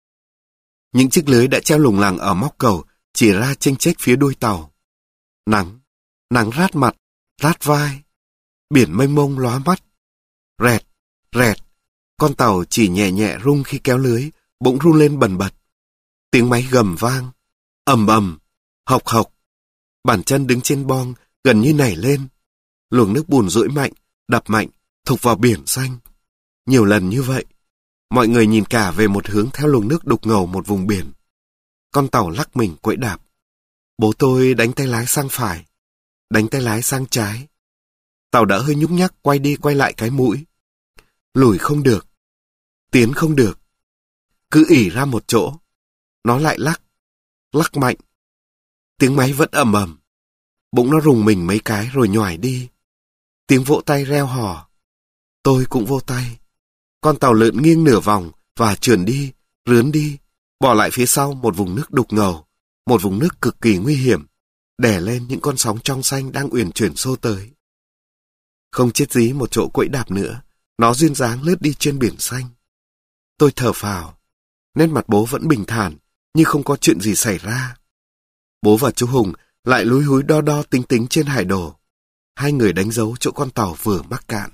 Những chiếc lưới đã treo lủng lẳng ở móc cầu, chỉ ra chênh chếch phía đuôi tàu. Nắng, nắng rát mặt, rát vai. Biển mênh mông lóa mắt. Rẹt, rẹt. Con tàu chỉ nhẹ nhẹ rung khi kéo lưới, bỗng run lên bần bật. Tiếng máy gầm vang, ầm ầm, hộc hộc. Bàn chân đứng trên boong, gần như nảy lên. Luồng nước bùn dũi mạnh, đập mạnh, thục vào biển xanh. Nhiều lần như vậy, mọi người nhìn cả về một hướng theo luồng nước đục ngầu một vùng biển. Con tàu lắc mình quẫy đạp. Bố tôi đánh tay lái sang phải, đánh tay lái sang trái. Tàu đã hơi nhúc nhắc quay đi quay lại cái mũi. Lùi không được, tiến không được. Cứ ỉ ra một chỗ, nó lại lắc, lắc mạnh. Tiếng máy vẫn ầm ầm. Bỗng nó rùng mình mấy cái rồi nhoài đi. Tiếng vỗ tay reo hò. Tôi cũng vỗ tay. Con tàu lượn nghiêng nửa vòng và trườn đi, rướn đi, bỏ lại phía sau một vùng nước đục ngầu, một vùng nước cực kỳ nguy hiểm, đè lên những con sóng trong xanh đang uyển chuyển xô tới. Không chết dí một chỗ quẫy đạp nữa, nó duyên dáng lướt đi trên biển xanh. Tôi thở phào, nét mặt bố vẫn bình thản, như không có chuyện gì xảy ra. Bố và chú Hùng lại lúi húi đo đo tính tính trên hải đồ. Hai người đánh dấu chỗ con tàu vừa mắc cạn.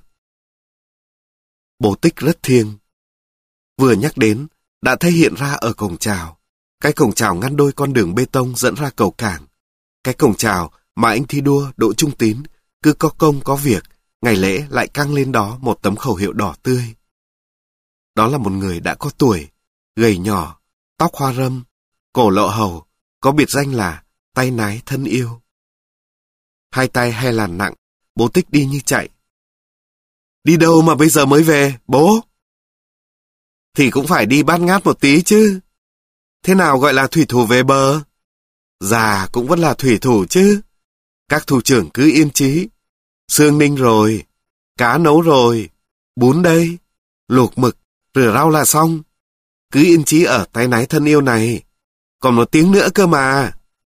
Bố Tích rất thiêng. Vừa nhắc đến, đã thấy hiện ra ở cổng chào. Cái cổng chào ngăn đôi con đường bê tông dẫn ra cầu cảng. Cái cổng chào mà anh thi đua Đỗ Trung Tín, cứ có công có việc, ngày lễ lại căng lên đó một tấm khẩu hiệu đỏ tươi. Đó là một người đã có tuổi, gầy nhỏ, tóc hoa râm, cổ lộ hầu, có biệt danh là tay nái thân yêu. Hai tay hai làn nặng, bố Tích đi như chạy. Đi đâu mà bây giờ mới về, bố? Thì cũng phải đi bát ngát một tí chứ. Thế nào gọi là thủy thủ về bờ? Già cũng vẫn là thủy thủ chứ. Các thủ trưởng cứ yên chí. Xương ninh rồi, cá nấu rồi, bún đây, luộc mực, rửa rau là xong. Cứ yên chí ở tay nái thân yêu này. Còn một tiếng nữa cơ mà.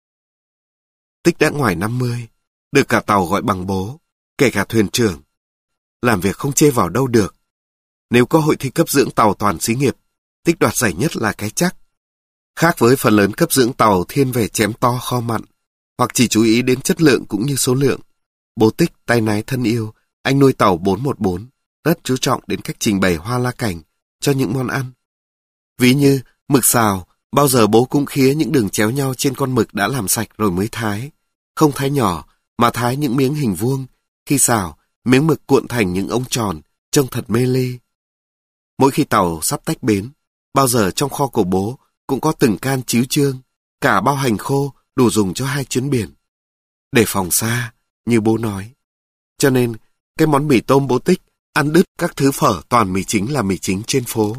Tích đã ngoài năm mươi, được cả tàu gọi bằng bố, kể cả thuyền trưởng. Làm việc không chê vào đâu được. Nếu có hội thi cấp dưỡng tàu toàn xí nghiệp, Tích đoạt giải nhất là cái chắc. Khác với phần lớn cấp dưỡng tàu thiên về chém to kho mặn, hoặc chỉ chú ý đến chất lượng cũng như số lượng. Bố Tích, tay nái thân yêu, anh nuôi tàu bốn một bốn, rất chú trọng đến cách trình bày hoa la cảnh cho những món ăn. Ví như mực xào, bao giờ bố cũng khía những đường chéo nhau trên con mực đã làm sạch rồi mới thái. Không thái nhỏ, mà thái những miếng hình vuông. Khi xào, miếng mực cuộn thành những ống tròn, trông thật mê ly. Mỗi khi tàu sắp tách bến, bao giờ trong kho của bố cũng có từng can chíu chương, cả bao hành khô đủ dùng cho hai chuyến biển. Để phòng xa, như bố nói. Cho nên, cái món mì tôm bố Tích ăn đứt các thứ phở toàn mì chính là mì chính trên phố.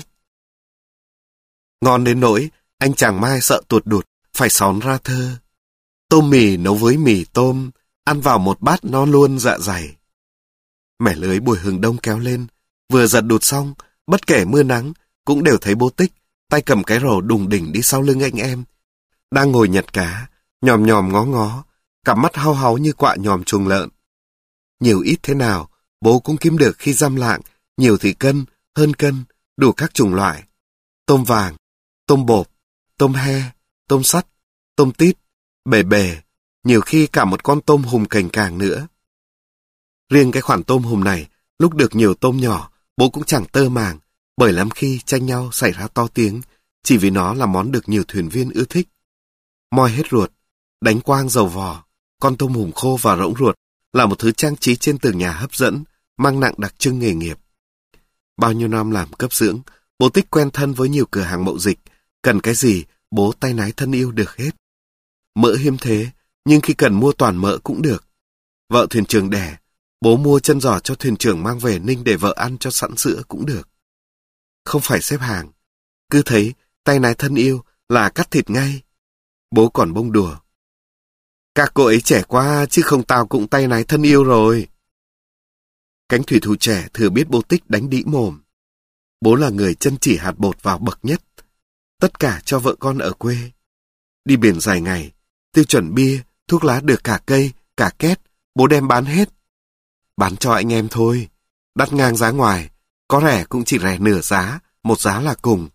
Ngon đến nỗi, anh chàng Mai sợ tuột đụt, phải xón ra thơ. Tôm mì nấu với mì tôm, ăn vào một bát no luôn dạ dày. Mẻ lưới buổi hừng đông kéo lên, vừa giật đụt xong, bất kể mưa nắng, cũng đều thấy bố Tích, tay cầm cái rổ đùng đỉnh đi sau lưng anh em. Đang ngồi nhặt cá, nhòm nhòm ngó ngó, cặp mắt hau háu như quạ nhòm chuồng lợn. Nhiều ít thế nào, bố cũng kiếm được khi dăm lạng, nhiều thì cân, hơn cân, đủ các chủng loại. Tôm vàng, tôm bộp, tôm he, tôm sắt, tôm tít, bể bể, nhiều khi cả một con tôm hùm cành càng nữa. Riêng cái khoản tôm hùm này, lúc được nhiều tôm nhỏ, bố cũng chẳng tơ màng, bởi lắm khi tranh nhau xảy ra to tiếng, chỉ vì nó là món được nhiều thuyền viên ưa thích. Moi hết ruột, đánh quang dầu vỏ, con tôm hùm khô và rỗng ruột là một thứ trang trí trên tường nhà hấp dẫn, mang nặng đặc trưng nghề nghiệp. Bao nhiêu năm làm cấp dưỡng, bố Tích quen thân với nhiều cửa hàng mậu dịch, cần cái gì, bố tay nái thân yêu được hết. Mỡ hiếm thế, nhưng khi cần mua toàn mỡ cũng được. Vợ thuyền trưởng đẻ, bố mua chân giò cho thuyền trưởng mang về ninh để vợ ăn cho sẵn sữa cũng được. Không phải xếp hàng, cứ thấy tay nái thân yêu là cắt thịt ngay. Bố còn bông đùa. Các cô ấy trẻ quá, chứ không tao cũng tay nái thân yêu rồi. Cánh thủy thủ trẻ thừa biết bố Tích đánh đĩ mồm. Bố là người chân chỉ hạt bột vào bậc nhất. Tất cả cho vợ con ở quê. Đi biển dài ngày, tiêu chuẩn bia, thuốc lá được cả cây, cả két, bố đem bán hết. Bán cho anh em thôi, đắt ngang giá ngoài, có rẻ cũng chỉ rẻ nửa giá, một giá là cùng.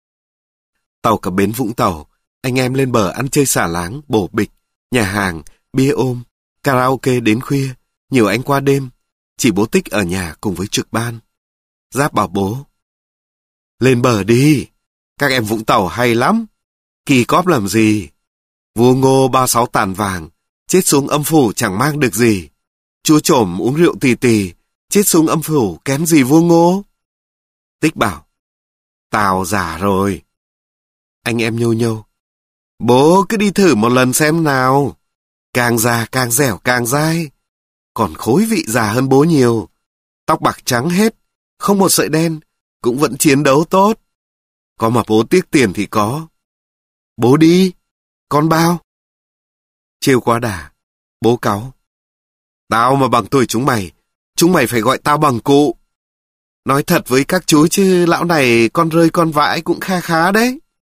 Tàu cập bến Vũng Tàu, anh em lên bờ ăn chơi xả láng, bổ bịch, nhà hàng, bia ôm, karaoke đến khuya, nhiều anh qua đêm, chỉ bố Tích ở nhà cùng với trực ban. Giáp bảo bố, lên bờ đi, các em Vũng Tàu hay lắm, kỳ cóp làm gì, vua Ngô ba sáu tàn vàng, chết xuống âm phủ chẳng mang được gì, chúa trổm uống rượu tì tì, chết xuống âm phủ kém gì vua Ngô. Tích bảo, tao già rồi. Anh em nhô nhô, bố cứ đi thử một lần xem nào, càng già càng dẻo càng dai, còn khối vị già hơn bố nhiều, tóc bạc trắng hết, không một sợi đen, cũng vẫn chiến đấu tốt. Có mà bố tiếc tiền thì có. Bố đi, con bao. Trêu quá đà, bố cáu. Tao mà bằng tuổi chúng mày, chúng mày phải gọi tao bằng cụ. Nói thật với các chú chứ lão này con rơi con vãi cũng kha khá đấy.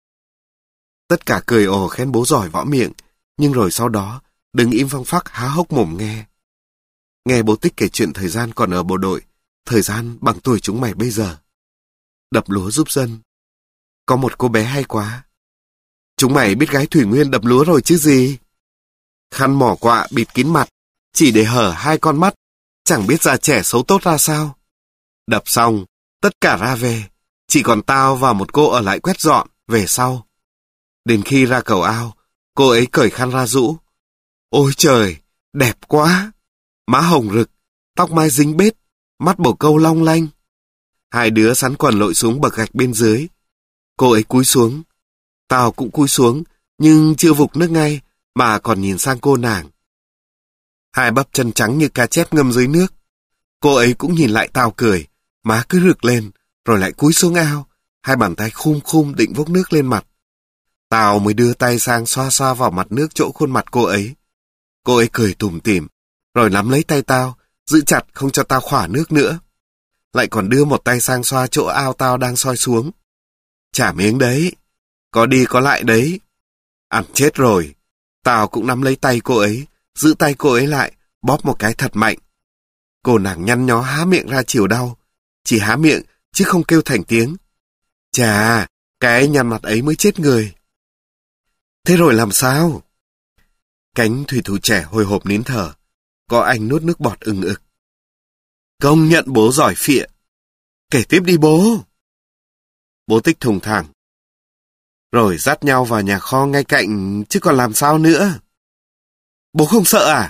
Tất cả cười ồ khen bố giỏi võ miệng, nhưng rồi sau đó đừng im phăng phắc há hốc mồm nghe. Nghe bố Tích kể chuyện thời gian còn ở bộ đội, thời gian bằng tuổi chúng mày bây giờ. Đập lúa giúp dân. Có một cô bé hay quá. Chúng mày biết gái Thủy Nguyên đập lúa rồi chứ gì? Khăn mỏ quạ bịt kín mặt, chỉ để hở hai con mắt, chẳng biết già trẻ xấu tốt ra sao. Đập xong, tất cả ra về, chỉ còn tao và một cô ở lại quét dọn, về sau. Đến khi ra cầu ao, cô ấy cởi khăn ra rũ. Ôi trời, đẹp quá! Má hồng rực, tóc mai dính bết, mắt bồ câu long lanh. Hai đứa sắn quần lội xuống bậc gạch bên dưới. Cô ấy cúi xuống. Tao cũng cúi xuống, nhưng chưa vục nước ngay, mà còn nhìn sang cô nàng. Hai bắp chân trắng như cá chép ngâm dưới nước. Cô ấy cũng nhìn lại tao cười, má cứ rực lên, rồi lại cúi xuống ao, hai bàn tay khum khum định vốc nước lên mặt. Tao mới đưa tay sang xoa xoa vào mặt nước chỗ khuôn mặt cô ấy. Cô ấy cười tủm tỉm, rồi nắm lấy tay tao, giữ chặt không cho tao khỏa nước nữa. Lại còn đưa một tay sang xoa chỗ ao tao đang soi xuống. Chả miếng đấy, có đi có lại đấy. Ăn chết rồi. Tao cũng nắm lấy tay cô ấy, giữ tay cô ấy lại, bóp một cái thật mạnh. Cô nàng nhăn nhó há miệng ra chiều đau, chỉ há miệng chứ không kêu thành tiếng. Chà, cái nhăn mặt ấy mới chết người. Thế rồi làm sao? Cánh thủy thủ trẻ hồi hộp nín thở, có anh nuốt nước bọt ừng ực. Công nhận bố giỏi phịa. Kể tiếp đi bố. Bố Tích thùng thẳng. Rồi dắt nhau vào nhà kho ngay cạnh, chứ còn làm sao nữa. Bố không sợ à?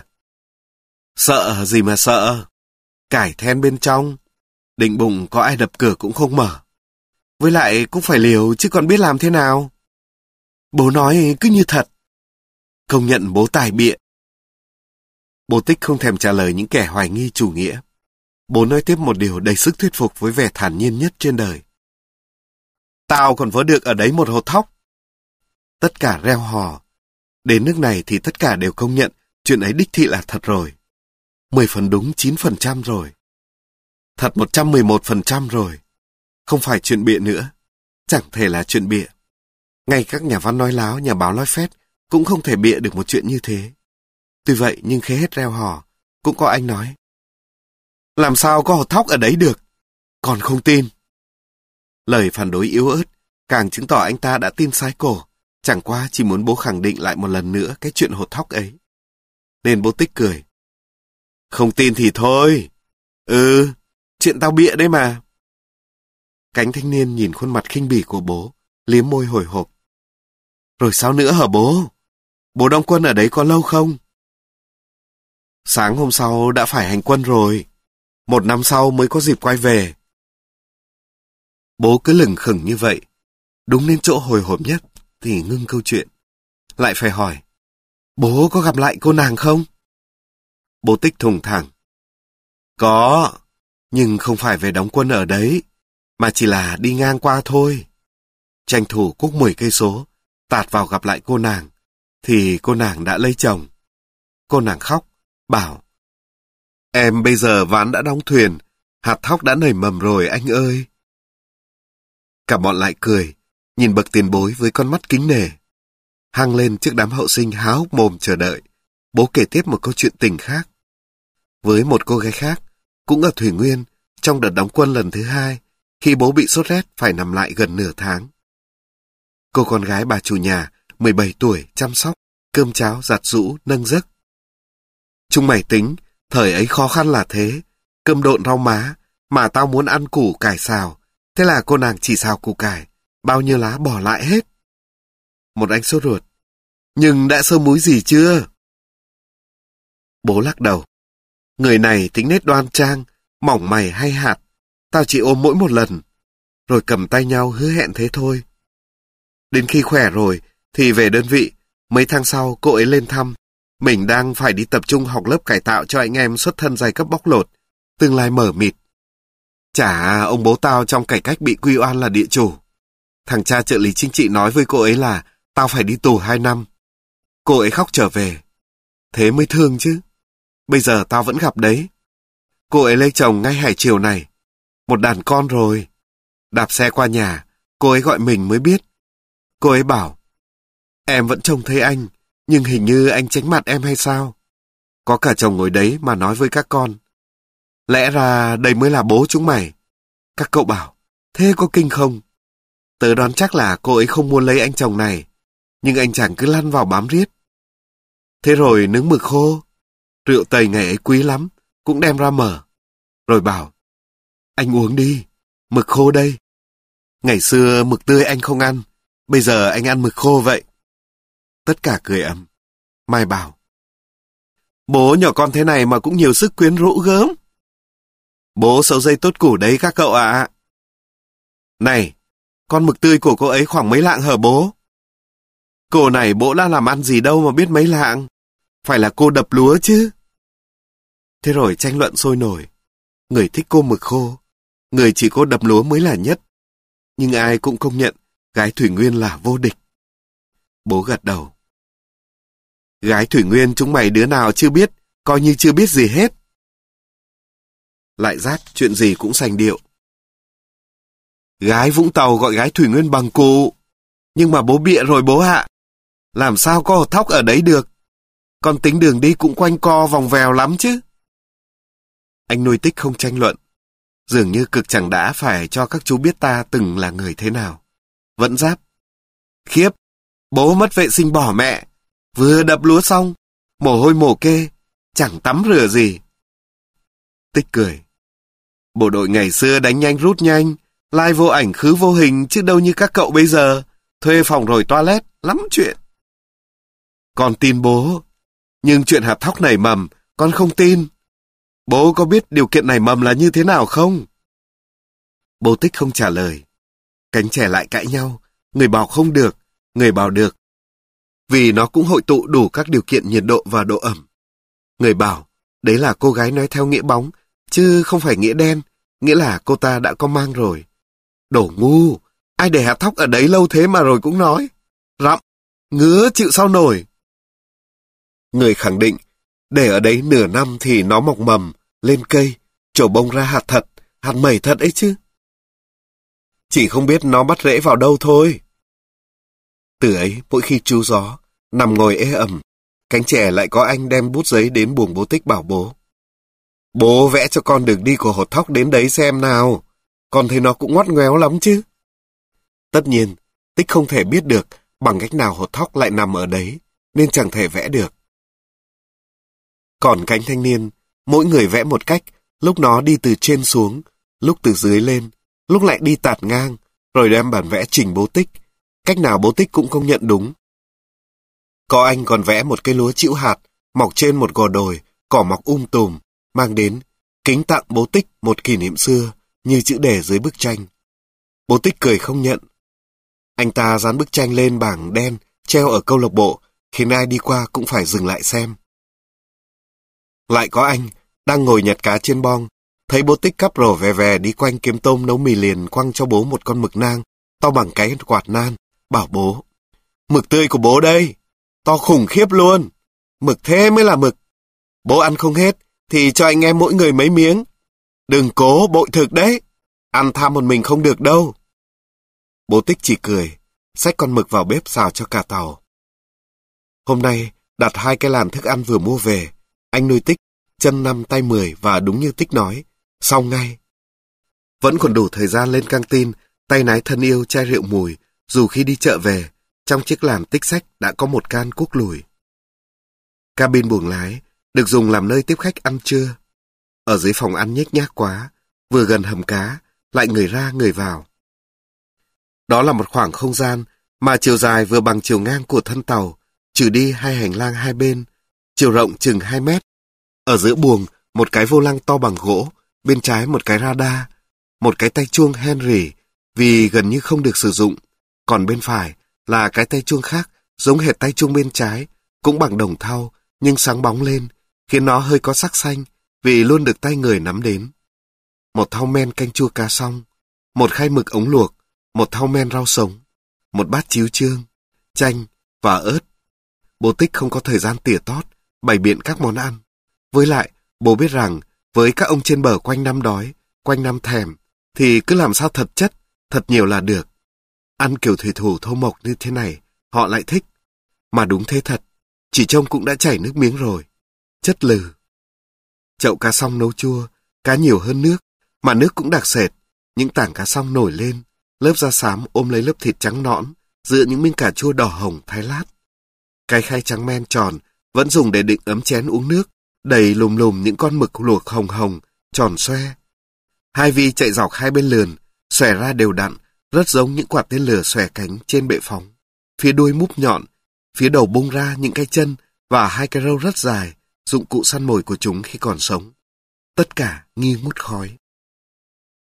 Sợ gì mà sợ. Cải then bên trong. Định bụng có ai đập cửa cũng không mở. Với lại cũng phải liều chứ còn biết làm thế nào. Bố nói cứ như thật. Công nhận bố tài bịa. Bố Tích không thèm trả lời những kẻ hoài nghi chủ nghĩa. Bố nói tiếp một điều đầy sức thuyết phục với vẻ thản nhiên nhất trên đời. Tao còn vớ được ở đấy một hột thóc. Tất cả reo hò. Đến nước này thì tất cả đều công nhận chuyện ấy đích thị là thật rồi. Mười phần đúng chín phần trăm rồi. Thật một trăm mười một phần trăm rồi. Không phải chuyện bịa nữa. Chẳng thể là chuyện bịa. Ngay các nhà văn nói láo, nhà báo nói phét cũng không thể bịa được một chuyện như thế. Tuy vậy nhưng khế hết reo hò, cũng có anh nói. Làm sao có hột thóc ở đấy được? Còn không tin. Lời phản đối yếu ớt càng chứng tỏ anh ta đã tin sái cổ, chẳng qua chỉ muốn bố khẳng định lại một lần nữa cái chuyện hột thóc ấy. Nên bố Tích cười. Không tin thì thôi. Ừ, chuyện tao bịa đấy mà. Cánh thanh niên nhìn khuôn mặt khinh bỉ của bố, liếm môi hồi hộp. Rồi sao nữa hả bố? Bố đóng quân ở đấy có lâu không? Sáng hôm sau đã phải hành quân rồi. Một năm sau mới có dịp quay về. Bố cứ lừng khừng như vậy. Đúng đến chỗ hồi hộp nhất thì ngưng câu chuyện. Lại phải hỏi. Bố có gặp lại cô nàng không? Bố Tích thùng thẳng. Có, nhưng không phải về đóng quân ở đấy, mà chỉ là đi ngang qua thôi. Tranh thủ cuốc mười cây số, tạt vào gặp lại cô nàng, thì cô nàng đã lấy chồng. Cô nàng khóc, bảo. Em bây giờ ván đã đóng thuyền, hạt thóc đã nảy mầm rồi anh ơi. Cả bọn lại cười, nhìn bậc tiền bối với con mắt kính nể. Hăng lên trước đám hậu sinh há hốc mồm chờ đợi, bố kể tiếp một câu chuyện tình khác. Với một cô gái khác, cũng ở Thủy Nguyên, trong đợt đóng quân lần thứ hai, khi bố bị sốt rét phải nằm lại gần nửa tháng. Cô con gái bà chủ nhà, mười bảy tuổi, chăm sóc, cơm cháo, giặt giũ, nâng giấc. Chúng mày tính, thời ấy khó khăn là thế, cơm độn rau má, mà tao muốn ăn củ cải xào, thế là cô nàng chỉ xào củ cải, bao nhiêu lá bỏ lại hết. Một anh sốt ruột. Nhưng đã sơ múi gì chưa? Bố lắc đầu. Người này tính nết đoan trang, mỏng mày hay hạt, tao chỉ ôm mỗi một lần, rồi cầm tay nhau hứa hẹn thế thôi. Đến khi khỏe rồi, thì về đơn vị, mấy tháng sau cô ấy lên thăm, mình đang phải đi tập trung học lớp cải tạo cho anh em xuất thân giai cấp bóc lột, tương lai mở mịt. Chả ông bố tao trong cải cách bị quy oan là địa chủ. Thằng cha trợ lý chính trị nói với cô ấy là tao phải đi tù hai năm. Cô ấy khóc trở về. Thế mới thương chứ. Bây giờ tao vẫn gặp đấy. Cô ấy lấy chồng ngay hải chiều này. Một đàn con rồi. Đạp xe qua nhà, cô ấy gọi mình mới biết. Cô ấy bảo, em vẫn trông thấy anh, nhưng hình như anh tránh mặt em hay sao? Có cả chồng ngồi đấy mà nói với các con. Lẽ ra đây mới là bố chúng mày. Các cậu bảo, thế có kinh không? Tớ đoán chắc là cô ấy không muốn lấy anh chồng này, nhưng anh chàng cứ lăn vào bám riết. Thế rồi nướng mực khô, rượu tây ngày ấy quý lắm, cũng đem ra mở. Rồi bảo, anh uống đi, mực khô đây. Ngày xưa mực tươi anh không ăn, bây giờ anh ăn mực khô vậy. Tất cả cười ầm. Mai bảo, bố nhỏ con thế này mà cũng nhiều sức quyến rũ gớm. Bố sầu dây tốt củ đấy các cậu ạ. Này, con mực tươi của cô ấy khoảng mấy lạng hả bố? Cô này bố đã làm ăn gì đâu mà biết mấy lạng. Phải là cô đập lúa chứ. Thế rồi tranh luận sôi nổi. Người thích cô mực khô, người chỉ cô đập lúa mới là nhất. Nhưng ai cũng công nhận gái Thủy Nguyên là vô địch. Bố gật đầu. Gái Thủy Nguyên chúng mày đứa nào chưa biết, coi như chưa biết gì hết. Lại Giát chuyện gì cũng sành điệu. Gái Vũng Tàu gọi gái Thủy Nguyên bằng cụ. Nhưng mà bố bịa rồi bố ạ. Làm sao có hột thóc ở đấy được. Con tính đường đi cũng quanh co vòng vèo lắm chứ. Anh nuôi Tích không tranh luận. Dường như cực chẳng đã phải cho các chú biết ta từng là người thế nào. Vẫn giáp. Khiếp, bố mất vệ sinh bỏ mẹ. Vừa đập lúa xong, mồ hôi mồ kê, chẳng tắm rửa gì. Tích cười. Bộ đội ngày xưa đánh nhanh rút nhanh, lai vô ảnh khứ vô hình chứ đâu như các cậu bây giờ. Thuê phòng rồi toilet, lắm chuyện. Con tin bố, nhưng chuyện hạt thóc nảy mầm, con không tin. Bố có biết điều kiện nảy mầm là như thế nào không? Bố Tích không trả lời. Cánh trẻ lại cãi nhau, người bảo không được, người bảo được. Vì nó cũng hội tụ đủ các điều kiện nhiệt độ và độ ẩm. Người bảo, đấy là cô gái nói theo nghĩa bóng, chứ không phải nghĩa đen, nghĩa là cô ta đã có mang rồi. Đồ ngu, ai để hạt thóc ở đấy lâu thế mà rồi cũng nói. Rậm, ngứa chịu sao nổi. Người khẳng định, để ở đấy nửa năm thì nó mọc mầm, lên cây, trổ bông ra hạt thật, hạt mẩy thật ấy chứ. Chỉ không biết nó bắt rễ vào đâu thôi. Từ ấy, mỗi khi trú gió, nằm ngồi ê ẩm, cánh trẻ lại có anh đem bút giấy đến buồng bố Tích bảo bố. Bố vẽ cho con đường đi của hột thóc đến đấy xem nào. Con thấy nó cũng ngoắt ngoéo lắm chứ. Tất nhiên, Tích không thể biết được bằng cách nào hột thóc lại nằm ở đấy, nên chẳng thể vẽ được. Còn cánh thanh niên, mỗi người vẽ một cách, lúc nó đi từ trên xuống, lúc từ dưới lên, lúc lại đi tạt ngang, rồi đem bản vẽ trình bố Tích. Cách nào bố Tích cũng công nhận đúng. Có anh còn vẽ một cây lúa chĩu hạt, mọc trên một gò đồi, cỏ mọc um tùm, mang đến, kính tặng bố Tích một kỷ niệm xưa, như chữ đề dưới bức tranh. Bố Tích cười không nhận. Anh ta dán bức tranh lên bảng đen, treo ở câu lạc bộ, khiến ai đi qua cũng phải dừng lại xem. Lại có anh, đang ngồi nhặt cá trên bong, thấy bố Tích cắp rổ về về đi quanh kiếm tôm nấu mì liền quăng cho bố một con mực nang, to bằng cái quạt nan, bảo bố. Mực tươi của bố đây, to khủng khiếp luôn, mực thế mới là mực. Bố ăn không hết, thì cho anh em mỗi người mấy miếng. Đừng cố bội thực đấy, ăn tham một mình không được đâu. Bố Tích chỉ cười, xách con mực vào bếp xào cho cả tàu. Hôm nay, đặt hai cái làn thức ăn vừa mua về, anh nuôi Tích, chân năm tay mười và đúng như Tích nói, xong ngay. Vẫn còn đủ thời gian lên căng tin, tay nái thân yêu chai rượu mùi, dù khi đi chợ về, trong chiếc làn Tích xách đã có một can cuốc lùi. Cabin buồng lái, được dùng làm nơi tiếp khách ăn trưa. Ở dưới phòng ăn nhếch nhác quá, vừa gần hầm cá, lại người ra người vào. Đó là một khoảng không gian mà chiều dài vừa bằng chiều ngang của thân tàu, trừ đi hai hành lang hai bên, chiều rộng chừng hai mét. Ở giữa buồng, một cái vô lăng to bằng gỗ, bên trái một cái radar, một cái tay chuông Henry, vì gần như không được sử dụng, còn bên phải là cái tay chuông khác, giống hệt tay chuông bên trái, cũng bằng đồng thau, nhưng sáng bóng lên, khiến nó hơi có sắc xanh, vì luôn được tay người nắm đến. Một thau men canh chua cá xong, một khay mực ống luộc, một thau men rau sống, một bát chiếu chương, chanh và ớt. Bố Tích không có thời gian tỉa tót, bày biện các món ăn. Với lại, bố biết rằng, với các ông trên bờ quanh năm đói, quanh năm thèm, thì cứ làm sao thật chất, thật nhiều là được. Ăn kiểu thủy thủ thô mộc như thế này, họ lại thích. Mà đúng thế thật, chỉ trông cũng đã chảy nước miếng rồi. chất lừ. Chậu cá song nấu chua, cá nhiều hơn nước, mà nước cũng đặc sệt. Những tảng cá song nổi lên, lớp da xám ôm lấy lớp thịt trắng nõn, giữa những miếng cà chua đỏ hồng thái lát. Cái khay trắng men tròn, vẫn dùng để đựng ấm chén uống nước, đầy lùm lùm những con mực luộc hồng hồng, tròn xoe. Hai vi chạy dọc hai bên lườn, xòe ra đều đặn, rất giống những quả tên lửa xòe cánh trên bệ phóng. Phía đuôi múp nhọn, phía đầu bung ra những cái chân và hai cái râu rất dài, dụng cụ săn mồi của chúng khi còn sống. Tất cả nghi ngút khói.